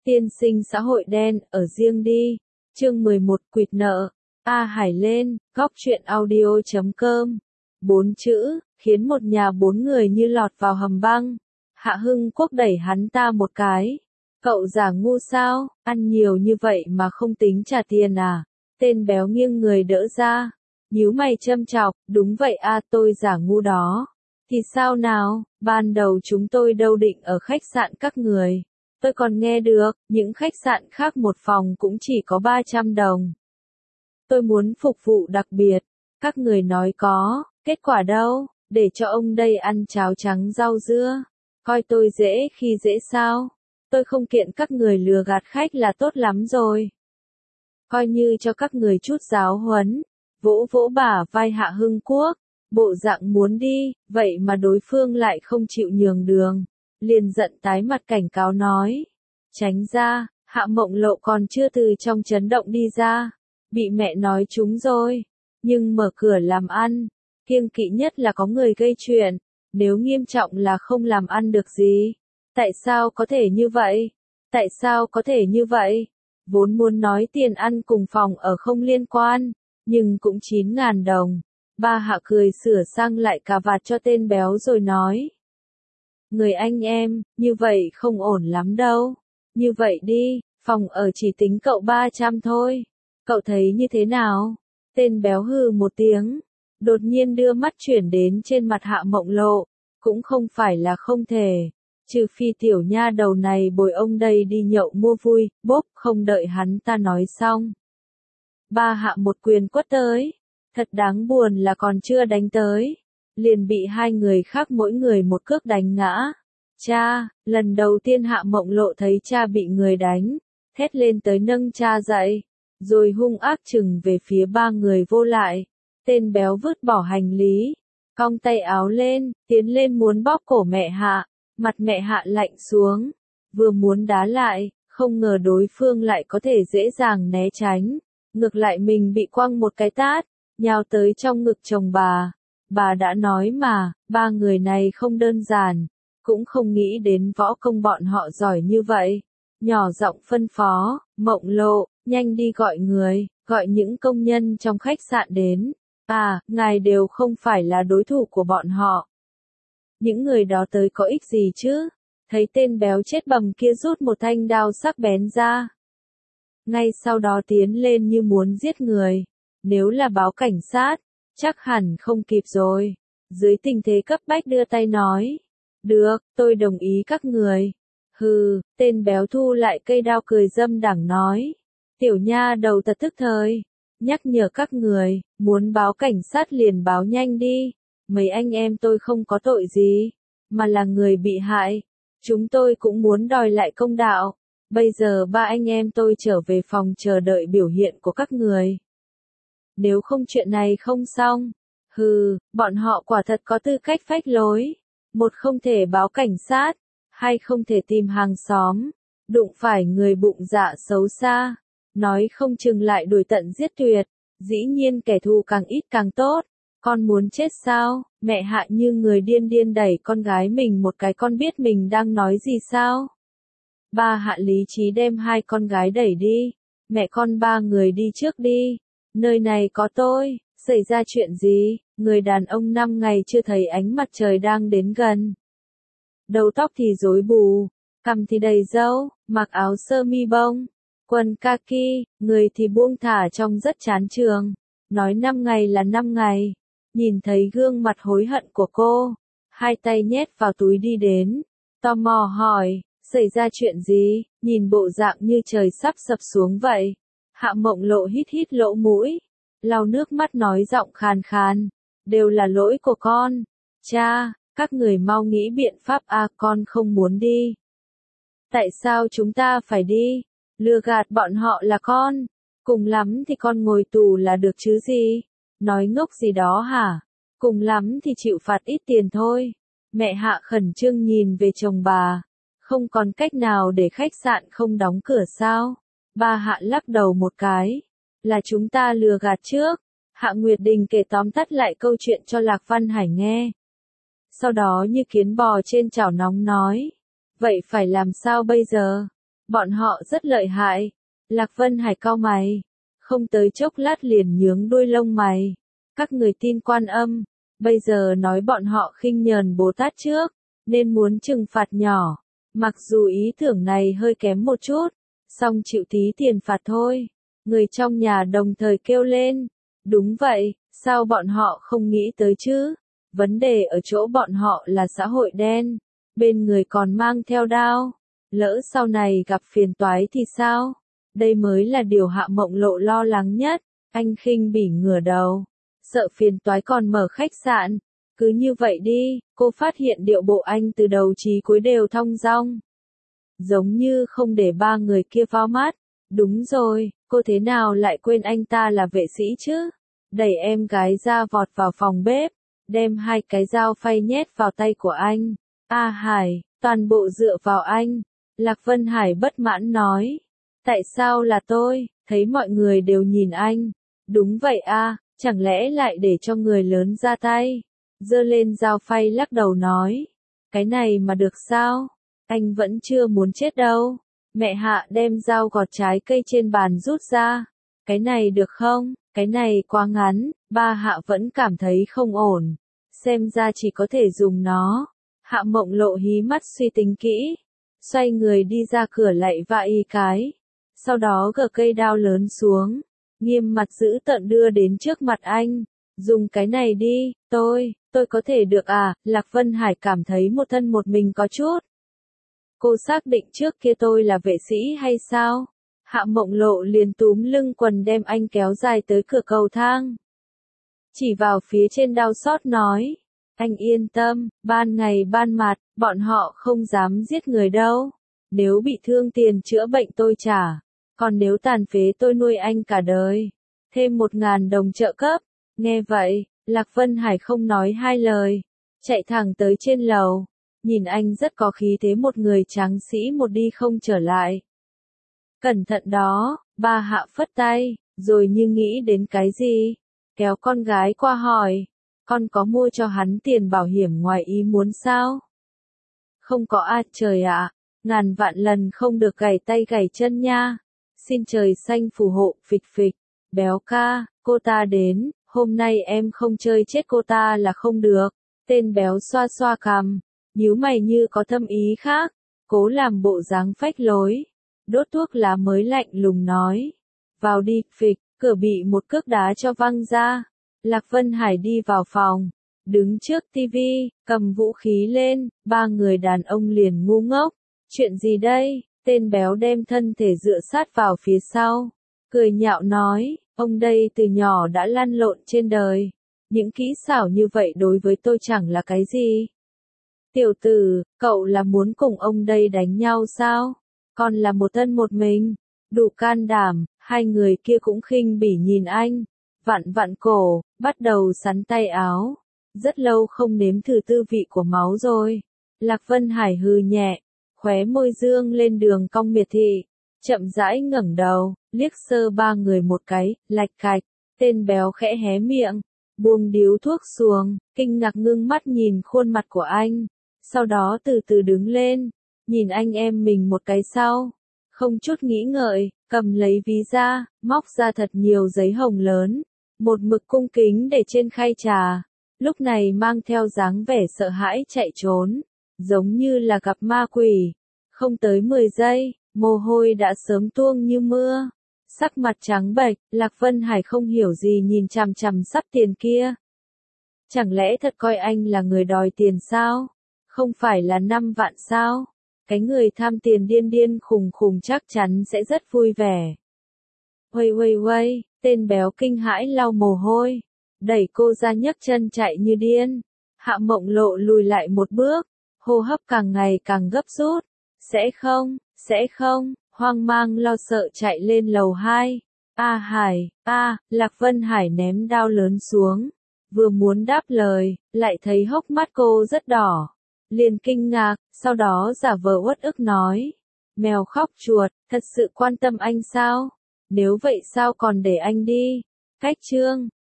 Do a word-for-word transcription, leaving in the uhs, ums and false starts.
Tiên sinh xã hội đen, ở riêng đi. Chương mười một, quỵt nợ. A Hải lên, góc truyện audio chấm com. Bốn chữ, khiến một nhà bốn người như lọt vào hầm băng. Hạ Hưng Quốc đẩy hắn ta một cái. Cậu giả ngu sao, ăn nhiều như vậy mà không tính trả tiền à? Tên béo nghiêng người đỡ ra. Nhíu mày châm chọc, đúng vậy a, tôi giả ngu đó. Thì sao nào, ban đầu chúng tôi đâu định ở khách sạn các người. Tôi còn nghe được, những khách sạn khác một phòng cũng chỉ có ba trăm đồng. Tôi muốn phục vụ đặc biệt. Các người nói có, kết quả đâu, để cho ông đây ăn cháo trắng rau dưa. Coi tôi dễ khi dễ sao. Tôi không kiện các người lừa gạt khách là tốt lắm rồi. Coi như cho các người chút giáo huấn. Vỗ vỗ bả vai Hạ Hưng Quốc. Bộ dạng muốn đi, vậy mà đối phương lại không chịu nhường đường. Liền giận tái mặt cảnh cáo nói. Tránh ra, Hạ Mộng Lộ còn chưa từ trong chấn động đi ra. Bị mẹ nói trúng rồi. Nhưng mở cửa làm ăn. Kiêng kỵ nhất là có người gây chuyện. Nếu nghiêm trọng là không làm ăn được gì. Tại sao có thể như vậy? Tại sao có thể như vậy? Vốn muốn nói tiền ăn cùng phòng ở không liên quan. Nhưng cũng chín ngàn đồng. Ba Hạ cười sửa sang lại cà vạt cho tên béo rồi nói. Người anh em, như vậy không ổn lắm đâu. Như vậy đi, phòng ở chỉ tính cậu ba trăm thôi. Cậu thấy như thế nào? Tên béo hừ một tiếng. Đột nhiên đưa mắt chuyển đến trên mặt Hạ Mộng Lộ. Cũng không phải là không thể. Trừ phi tiểu nha đầu này bồi ông đây đi nhậu mua vui, bốp không đợi hắn ta nói xong. Ba Hạ một quyền quất tới. Thật đáng buồn là còn chưa đánh tới. Liền bị hai người khác mỗi người một cước đánh ngã. Cha, lần đầu tiên Hạ Mộng Lộ thấy cha bị người đánh. Thét lên tới nâng cha dậy. Rồi hung ác chừng về phía ba người vô lại. Tên béo vứt bỏ hành lý. Cong tay áo lên, tiến lên muốn bóp cổ mẹ Hạ. Mặt mẹ Hạ lạnh xuống. Vừa muốn đá lại, không ngờ đối phương lại có thể dễ dàng né tránh. Ngược lại mình bị quăng một cái tát. Nhào tới trong ngực chồng bà. Bà đã nói mà, ba người này không đơn giản. Cũng không nghĩ đến võ công bọn họ giỏi như vậy. Nhỏ giọng phân phó, Mộng Lộ, nhanh đi gọi người, gọi những công nhân trong khách sạn đến. À, ngài đều không phải là đối thủ của bọn họ. Những người đó tới có ích gì chứ? Thấy tên béo chết bầm kia rút một thanh đao sắc bén ra. Ngay sau đó tiến lên như muốn giết người. Nếu là báo cảnh sát, chắc hẳn không kịp rồi. Dưới tình thế cấp bách đưa tay nói. Được, tôi đồng ý các người. Hừ, tên béo thu lại cây đao cười dâm đảng nói. Tiểu nha đầu thật tức thời. Nhắc nhở các người, muốn báo cảnh sát liền báo nhanh đi. Mấy anh em tôi không có tội gì, mà là người bị hại. Chúng tôi cũng muốn đòi lại công đạo. Bây giờ ba anh em tôi trở về phòng chờ đợi biểu hiện của các người. Nếu không chuyện này không xong. Hừ, bọn họ quả thật có tư cách phách lối. Một không thể báo cảnh sát. Hai không thể tìm hàng xóm. Đụng phải người bụng dạ xấu xa. Nói không chừng lại đuổi tận giết tuyệt. Dĩ nhiên kẻ thù càng ít càng tốt. Con muốn chết sao? Mẹ Hạ như người điên điên đẩy con gái mình một cái, con biết mình đang nói gì sao? Ba Hạ lý trí đem hai con gái đẩy đi. Mẹ con ba người đi trước đi. Nơi này có tôi. Xảy ra chuyện gì? Người đàn ông năm ngày chưa thấy ánh mặt trời đang đến gần. Đầu tóc thì rối bù. Cằm thì đầy râu. Mặc áo sơ mi bông. Quần kaki. Người thì buông thả trông rất chán trường. Nói năm ngày là năm ngày. Nhìn thấy gương mặt hối hận của cô. Hai tay nhét vào túi đi đến. Tò mò hỏi. Xảy ra chuyện gì? Nhìn bộ dạng như trời sắp sập xuống vậy. Hạ Mộng Lộ hít hít lỗ mũi. Lau nước mắt nói giọng khàn khàn. Đều là lỗi của con. Cha, các người mau nghĩ biện pháp a, à, con không muốn đi. Tại sao chúng ta phải đi? Lừa gạt bọn họ là con. Cùng lắm thì con ngồi tù là được chứ gì? Nói ngốc gì đó hả? Cùng lắm thì chịu phạt ít tiền thôi. Mẹ Hạ khẩn trương nhìn về chồng bà. Không còn cách nào để khách sạn không đóng cửa sao? Ba Hạ lắc đầu một cái. Là chúng ta lừa gạt trước. Hạ Nguyệt Đình kể tóm tắt lại câu chuyện cho Lạc Văn Hải nghe. Sau đó như kiến bò trên chảo nóng nói. Vậy phải làm sao bây giờ? Bọn họ rất lợi hại. Lạc Vân Hải cau mày. Không tới chốc lát liền nhướng đuôi lông mày. Các người tin Quan Âm, bây giờ nói bọn họ khinh nhờn Bồ Tát trước, nên muốn trừng phạt nhỏ. Mặc dù ý tưởng này hơi kém một chút, song chịu tí tiền phạt thôi. Người trong nhà đồng thời kêu lên. Đúng vậy, sao bọn họ không nghĩ tới chứ? Vấn đề ở chỗ bọn họ là xã hội đen, bên người còn mang theo đao. Lỡ sau này gặp phiền toái thì sao? Đây mới là điều Hạ Mộng Lộ lo lắng nhất. Anh khinh bỉ ngửa đầu, sợ phiền toái còn mở khách sạn. Cứ như vậy đi, cô phát hiện điệu bộ anh từ đầu chí cuối đều thong dong. Giống như không để ba người kia vào mắt. Đúng rồi, cô thế nào lại quên anh ta là vệ sĩ chứ? Đẩy em gái ra vọt vào phòng bếp, đem hai cái dao phay nhét vào tay của anh. A Hải, toàn bộ dựa vào anh. Lạc Vân Hải bất mãn nói. Tại sao là tôi, thấy mọi người đều nhìn anh. Đúng vậy a, chẳng lẽ lại để cho người lớn ra tay. Giơ lên dao phay lắc đầu nói. Cái này mà được sao? Anh vẫn chưa muốn chết đâu. Mẹ Hạ đem dao gọt trái cây trên bàn rút ra. Cái này được không? Cái này quá ngắn. Ba Hạ vẫn cảm thấy không ổn. Xem ra chỉ có thể dùng nó. Hạ Mộng Lộ hí mắt suy tính kỹ. Xoay người đi ra cửa lạy vạ y cái. Sau đó gỡ cây đao lớn xuống. Nghiêm mặt dữ tợn đưa đến trước mặt anh. Dùng cái này đi, tôi, tôi có thể được à? Lạc Vân Hải cảm thấy một thân một mình có chút. Cô xác định trước kia tôi là vệ sĩ hay sao? Hạ Mộng Lộ liền túm lưng quần đem anh kéo dài tới cửa cầu thang. Chỉ vào phía trên đao xót nói. Anh yên tâm, ban ngày ban mặt, bọn họ không dám giết người đâu. Nếu bị thương tiền chữa bệnh tôi trả. Còn nếu tàn phế tôi nuôi anh cả đời. Thêm một ngàn đồng trợ cấp. Nghe vậy, Lạc Vân Hải không nói hai lời. Chạy thẳng tới trên lầu. Nhìn anh rất có khí thế, một người tráng sĩ một đi không trở lại. Cẩn thận đó, ba Hạ phất tay, rồi như nghĩ đến cái gì. Kéo con gái qua hỏi. Con có mua cho hắn tiền bảo hiểm ngoài ý muốn sao? Không có à, trời ạ. Ngàn vạn lần không được gảy tay gảy chân nha. Xin trời xanh phù hộ, phịch phịch. Béo ca, cô ta đến, hôm nay em không chơi chết cô ta là không được. Tên béo xoa xoa cằm, nhíu mày như có thâm ý khác, cố làm bộ dáng phách lối. Đốt thuốc lá mới lạnh lùng nói. Vào đi, phịch, cửa bị một cước đá cho văng ra. Lạc Vân Hải đi vào phòng, đứng trước tivi, cầm vũ khí lên, ba người đàn ông liền ngu ngốc. Chuyện gì đây? Tên béo đem thân thể dựa sát vào phía sau, cười nhạo nói, ông đây từ nhỏ đã lăn lộn trên đời. Những kỹ xảo như vậy đối với tôi chẳng là cái gì. Tiểu tử, cậu là muốn cùng ông đây đánh nhau sao? Còn là một thân một mình, đủ can đảm. Hai người kia cũng khinh bỉ nhìn anh, vặn vặn cổ, bắt đầu sắn tay áo. Rất lâu không nếm thử tư vị của máu rồi. Lạc Vân Hải hừ nhẹ, khóe môi dương lên đường cong miệt thị, chậm rãi ngẩng đầu, liếc sơ ba người một cái, lạch cạch. Tên béo khẽ hé miệng, buông điếu thuốc xuống, kinh ngạc ngưng mắt nhìn khuôn mặt của anh. Sau đó từ từ đứng lên, nhìn anh em mình một cái sau. Không chút nghĩ ngợi, cầm lấy ví ra, móc ra thật nhiều giấy hồng lớn. Một mực cung kính để trên khay trà. Lúc này mang theo dáng vẻ sợ hãi chạy trốn. Giống như là gặp ma quỷ. Không tới mười giây, mồ hôi đã sớm tuông như mưa. Sắc mặt trắng bệch, Lạc Vân Hải không hiểu gì nhìn chằm chằm sắp tiền kia. Chẳng lẽ thật coi anh là người đòi tiền sao? Không phải là năm vạn sao? Cái người tham tiền điên điên khùng khùng chắc chắn sẽ rất vui vẻ. Uây uây uây, tên béo kinh hãi lau mồ hôi. Đẩy cô ra nhấc chân chạy như điên. Hạ Mộng Lộ lùi lại một bước. Hô hấp càng ngày càng gấp rút. Sẽ không, sẽ không, hoang mang lo sợ chạy lên lầu hai. A Hải, a, Lạc Vân Hải ném đao lớn xuống. Vừa muốn đáp lời, lại thấy hốc mắt cô rất đỏ. Liền kinh ngạc, sau đó giả vờ uất ức nói. Mèo khóc chuột, thật sự quan tâm anh sao? Nếu vậy sao còn để anh đi? Cách chương.